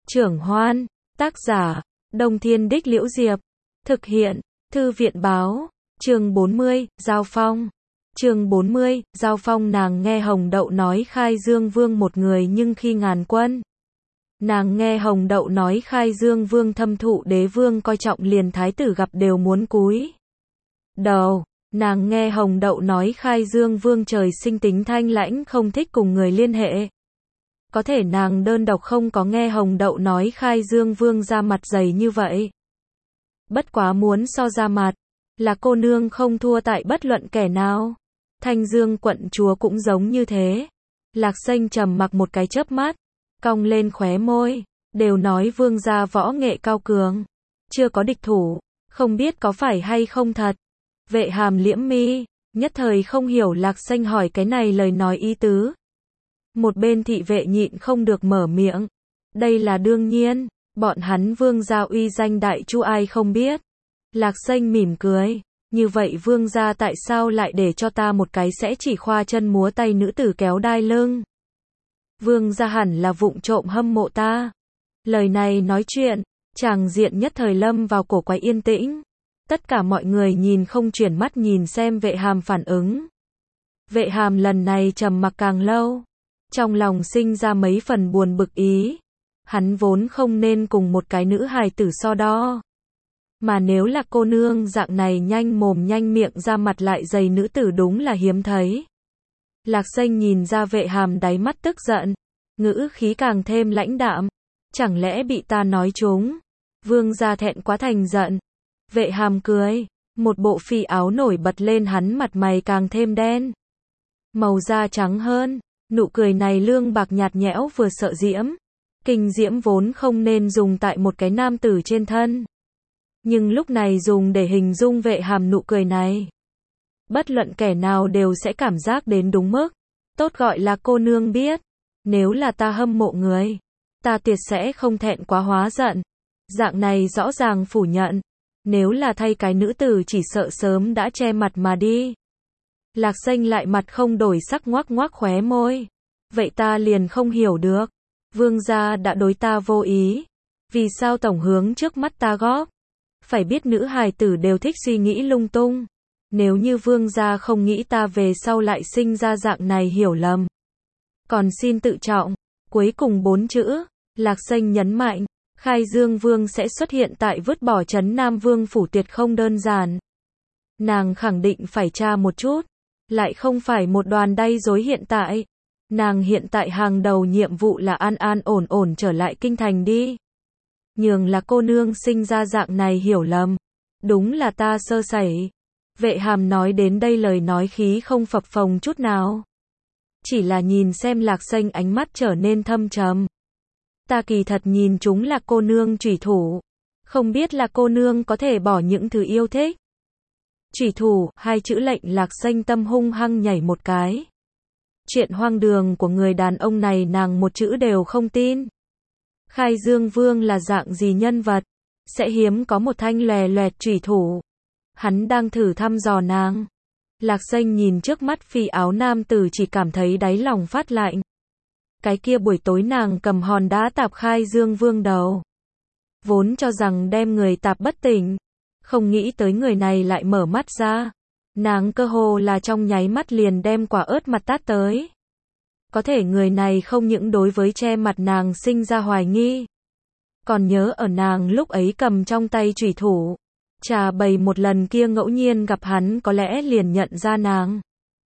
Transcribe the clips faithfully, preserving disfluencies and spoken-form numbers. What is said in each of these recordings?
Trưởng Hoan, tác giả, Đông Thiên Đích Liễu Diệp, thực hiện, Thư viện báo, chương bốn mươi, Giao Phong. Chương bốn mươi, Giao Phong. Nàng nghe Hồng Đậu nói Khai Dương Vương một người nhưng khi ngàn quân. Nàng nghe Hồng Đậu nói Khai Dương Vương thâm thụ đế vương coi trọng liền thái tử gặp đều muốn cúi đầu. Nàng nghe Hồng Đậu nói Khai Dương Vương trời sinh tính thanh lãnh không thích cùng người liên hệ. Có thể nàng đơn độc không có nghe Hồng Đậu nói Khai Dương Vương ra mặt dày như vậy. Bất quá muốn so ra mặt, là cô nương không thua tại bất luận kẻ nào. Thanh Dương quận chúa cũng giống như thế. Lạc Xanh trầm mặc một cái chớp mắt, cong lên khóe môi, đều nói vương gia võ nghệ cao cường, chưa có địch thủ, không biết có phải hay không thật. Vệ Hàm liễm mi, nhất thời không hiểu Lạc Xanh hỏi cái này lời nói ý tứ. Một bên thị vệ nhịn không được mở miệng, đây là đương nhiên, bọn hắn vương gia uy danh đại chu ai không biết. Lạc Xanh mỉm cười, như vậy vương gia tại sao lại để cho ta một cái sẽ chỉ khoa chân múa tay nữ tử kéo đai lưng? Vương gia hẳn là vụng trộm hâm mộ ta. Lời này nói chuyện, tràng diện nhất thời lâm vào cổ quái yên tĩnh. Tất cả mọi người nhìn không chuyển mắt nhìn xem Vệ Hàm phản ứng. Vệ Hàm lần này trầm mặc càng lâu, trong lòng sinh ra mấy phần buồn bực ý. Hắn vốn không nên cùng một cái nữ hài tử so đo. Mà nếu là cô nương dạng này nhanh mồm nhanh miệng ra mặt lại dày nữ tử đúng là hiếm thấy. Lạc Xanh nhìn ra Vệ Hàm đáy mắt tức giận, ngữ khí càng thêm lãnh đạm. Chẳng lẽ bị ta nói trúng? Vương gia thẹn quá thành giận. Vệ Hàm cười, một bộ phi áo nổi bật lên hắn mặt mày càng thêm đen. Màu da trắng hơn, nụ cười này lương bạc nhạt nhẽo vừa sợ diễm. Kinh diễm vốn không nên dùng tại một cái nam tử trên thân. Nhưng lúc này dùng để hình dung Vệ Hàm nụ cười này. Bất luận kẻ nào đều sẽ cảm giác đến đúng mức. Tốt gọi là cô nương biết. Nếu là ta hâm mộ người, ta tuyệt sẽ không thẹn quá hóa giận. Dạng này rõ ràng phủ nhận. Nếu là thay cái nữ tử chỉ sợ sớm đã che mặt mà đi. Lạc Xanh lại mặt không đổi sắc ngoác ngoác khóe môi. Vậy ta liền không hiểu được. Vương gia đã đối ta vô ý. Vì sao tổng hướng trước mắt ta góp? Phải biết nữ hài tử đều thích suy nghĩ lung tung. Nếu như vương gia không nghĩ ta về sau lại sinh ra dạng này hiểu lầm. Còn xin tự trọng. Cuối cùng bốn chữ, Lạc Xanh nhấn mạnh. Khai Dương Vương sẽ xuất hiện tại vứt bỏ trấn Nam Vương phủ tuyệt không đơn giản. Nàng khẳng định phải tra một chút. Lại không phải một đoàn đay dối hiện tại. Nàng hiện tại hàng đầu nhiệm vụ là an an ổn ổn trở lại kinh thành đi. Nhường là cô nương sinh ra dạng này hiểu lầm. Đúng là ta sơ sẩy. Vệ Hàm nói đến đây lời nói khí không phập phồng chút nào. Chỉ là nhìn xem Lạc Xanh ánh mắt trở nên thâm trầm. Ta kỳ thật nhìn chúng là cô nương chủy thủ. Không biết là cô nương có thể bỏ những thứ yêu thích. Chủy thủ, hai chữ lệnh Lạc Xanh tâm hung hăng nhảy một cái. Chuyện hoang đường của người đàn ông này nàng một chữ đều không tin. Khai Dương Vương là dạng gì nhân vật? Sẽ hiếm có một thanh lòe loẹt chủy thủ. Hắn đang thử thăm dò nàng. Lạc Xanh nhìn trước mắt phi áo nam tử chỉ cảm thấy đáy lòng phát lạnh. Cái kia buổi tối nàng cầm hòn đá tạp Khai Dương Vương đầu. Vốn cho rằng đem người tạp bất tỉnh. Không nghĩ tới người này lại mở mắt ra. Nàng cơ hồ là trong nháy mắt liền đem quả ớt mặt tát tới. Có thể người này không những đối với che mặt nàng sinh ra hoài nghi. Còn nhớ ở nàng lúc ấy cầm trong tay chủy thủ. Trà bày một lần kia ngẫu nhiên gặp hắn có lẽ liền nhận ra nàng.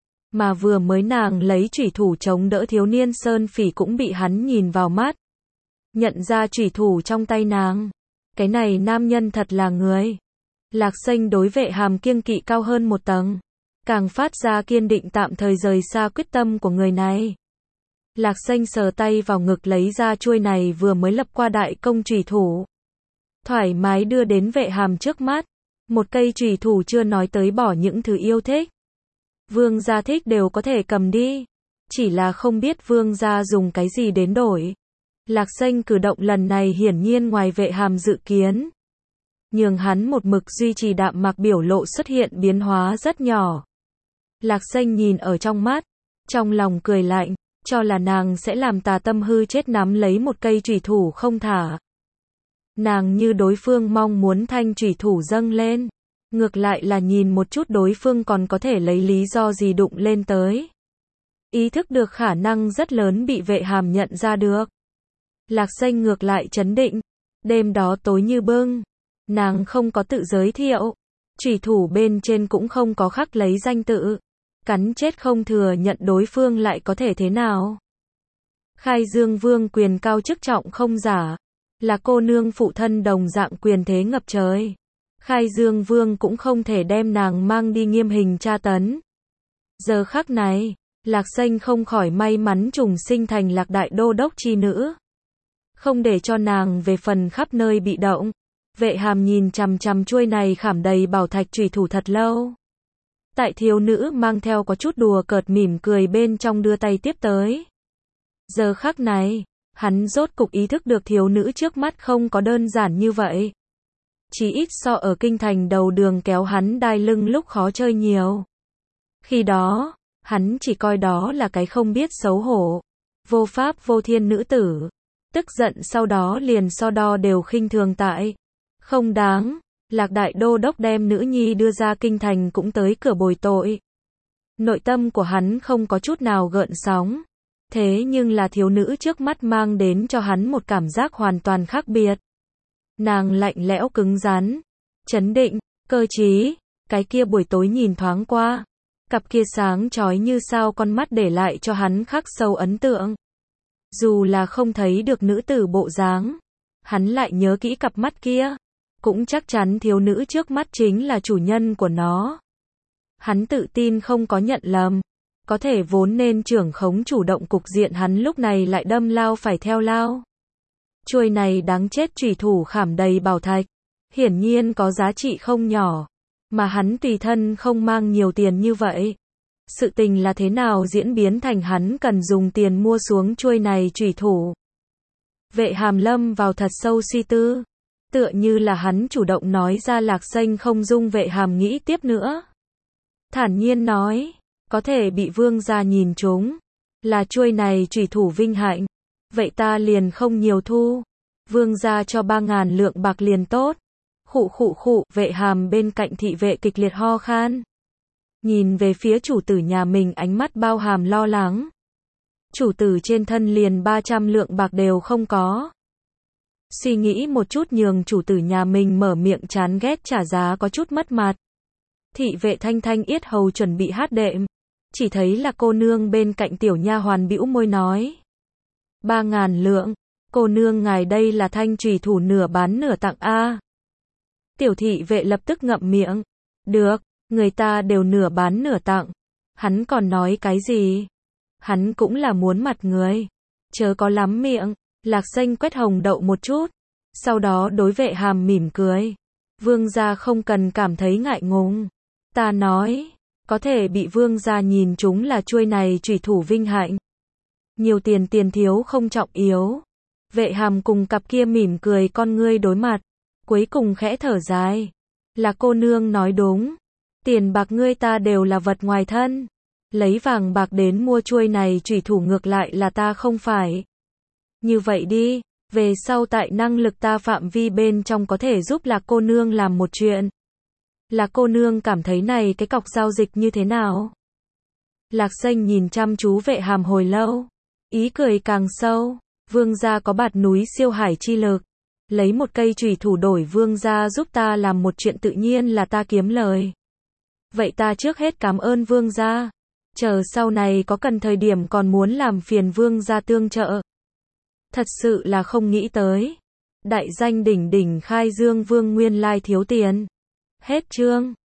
Mà vừa mới nàng lấy chủy thủ chống đỡ thiếu niên Sơn Phỉ cũng bị hắn nhìn vào mắt. Nhận ra chủy thủ trong tay nàng. Cái này nam nhân thật là người. Lạc Xanh đối Vệ Hàm kiêng kỵ cao hơn một tầng. Càng phát ra kiên định tạm thời rời xa quyết tâm của người này. Lạc Xanh sờ tay vào ngực lấy ra chuôi này vừa mới lập qua đại công chủy thủ. Thoải mái đưa đến Vệ Hàm trước mắt. Một cây chủy thủ chưa nói tới bỏ những thứ yêu thích. Vương gia thích đều có thể cầm đi. Chỉ là không biết vương gia dùng cái gì đến đổi. Lạc Xanh cử động lần này hiển nhiên ngoài Vệ Hàm dự kiến. Nhường hắn một mực duy trì đạm mạc biểu lộ xuất hiện biến hóa rất nhỏ. Lạc Xanh nhìn ở trong mắt. Trong lòng cười lạnh. cho là nàng sẽ làm Tà Tâm hư chết nắm lấy một cây chủy thủ không thả. Nàng như đối phương mong muốn thanh chủy thủ dâng lên, ngược lại là nhìn một chút đối phương còn có thể lấy lý do gì đụng lên tới. Ý thức được khả năng rất lớn bị Vệ Hàm nhận ra được. Lạc Xanh ngược lại trấn định, đêm đó tối như bưng, nàng không có tự giới thiệu, chủy thủ bên trên cũng không có khắc lấy danh tự, cắn chết không thừa nhận đối phương lại có thể thế nào. Khai Dương Vương quyền cao chức trọng không giả, là cô nương phụ thân đồng dạng quyền thế ngập trời. Khai Dương Vương cũng không thể đem nàng mang đi nghiêm hình tra tấn. Giờ khắc này, Lạc Xanh không khỏi may mắn trùng sinh thành Lạc Đại Đô Đốc chi nữ. Không để cho nàng về phần khắp nơi bị động. Vệ Hàm nhìn chằm chằm chuôi này khảm đầy bảo thạch chủy thủ thật lâu. Tại thiếu nữ mang theo có chút đùa cợt mỉm cười bên trong đưa tay tiếp tới. Giờ khắc này, hắn rốt cục ý thức được thiếu nữ trước mắt không có đơn giản như vậy. Chỉ ít so ở kinh thành đầu đường kéo hắn đai lưng lúc khó chơi nhiều. Khi đó, hắn chỉ coi đó là cái không biết xấu hổ, vô pháp vô thiên nữ tử. Tức giận sau đó liền so đo đều khinh thường tại. Không đáng, Lạc Đại Đô Đốc đem nữ nhi đưa ra kinh thành cũng tới cửa bồi tội. Nội tâm của hắn không có chút nào gợn sóng. Thế nhưng là thiếu nữ trước mắt mang đến cho hắn một cảm giác hoàn toàn khác biệt. Nàng lạnh lẽo cứng rắn, chấn định, cơ trí, cái kia buổi tối nhìn thoáng qua, cặp kia sáng chói như sao con mắt để lại cho hắn khắc sâu ấn tượng. Dù là không thấy được nữ tử bộ dáng, hắn lại nhớ kỹ cặp mắt kia, cũng chắc chắn thiếu nữ trước mắt chính là chủ nhân của nó. Hắn tự tin không có nhận lầm, có thể vốn nên trưởng khống chủ động cục diện hắn lúc này lại đâm lao phải theo lao. Chuôi này đáng chết chủy thủ khảm đầy bảo thạch, hiển nhiên có giá trị không nhỏ, mà hắn tùy thân không mang nhiều tiền như vậy. Sự tình là thế nào diễn biến thành hắn cần dùng tiền mua xuống chuôi này chủy thủ. Vệ Hàm lâm vào thật sâu suy tư, tựa như là hắn chủ động nói ra. Lạc Xanh không dung Vệ Hàm nghĩ tiếp nữa. Thản nhiên nói, có thể bị vương gia nhìn trúng, là chuôi này chủy thủ vinh hạnh, vậy ta liền không nhiều thu. Vương gia cho ba ngàn lượng bạc liền tốt. Khụ khụ khụ, Vệ Hàm bên cạnh thị vệ kịch liệt ho khan. Nhìn về phía chủ tử nhà mình ánh mắt bao hàm lo lắng. Chủ tử trên thân liền ba trăm lượng bạc đều không có. Suy nghĩ một chút nhường chủ tử nhà mình mở miệng chán ghét trả giá có chút mất mặt. Thị vệ thanh thanh yết hầu chuẩn bị hát đệm. Chỉ thấy là cô nương bên cạnh tiểu nha hoàn bĩu môi nói. Ba ngàn lượng, cô nương ngài đây là thanh chủy thủ nửa bán nửa tặng a. Tiểu thị vệ lập tức ngậm miệng. Được, người ta đều nửa bán nửa tặng. Hắn còn nói cái gì? Hắn cũng là muốn mặt người. Chớ có lắm miệng. Lạc Xanh quét hồng đậu một chút. Sau đó đối Vệ Hàm mỉm cười. Vương gia không cần cảm thấy ngại ngùng. Ta nói, có thể bị vương gia nhìn chúng là chuôi này chủy thủ vinh hạnh. Nhiều tiền tiền thiếu không trọng yếu. Vệ Hàm cùng cặp kia mỉm cười con ngươi đối mặt. Cuối cùng khẽ thở dài. Là cô nương nói đúng. Tiền bạc ngươi ta đều là vật ngoài thân. Lấy vàng bạc đến mua chuôi này chủy thủ ngược lại là ta không phải. Như vậy đi, về sau tại năng lực ta phạm vi bên trong có thể giúp Lạc cô nương làm một chuyện. Lạc cô nương cảm thấy này cái cọc giao dịch như thế nào? Lạc Xanh nhìn chăm chú Vệ Hàm hồi lâu. Ý cười càng sâu. Vương gia có bạt núi siêu hải chi lực. Lấy một cây chủy thủ đổi vương gia giúp ta làm một chuyện tự nhiên là ta kiếm lời. Vậy ta trước hết cảm ơn vương gia. Chờ sau này có cần thời điểm còn muốn làm phiền vương gia tương trợ. Thật sự là không nghĩ tới. Đại danh đỉnh đỉnh Khai Dương Vương nguyên lai thiếu tiền. Hết chương.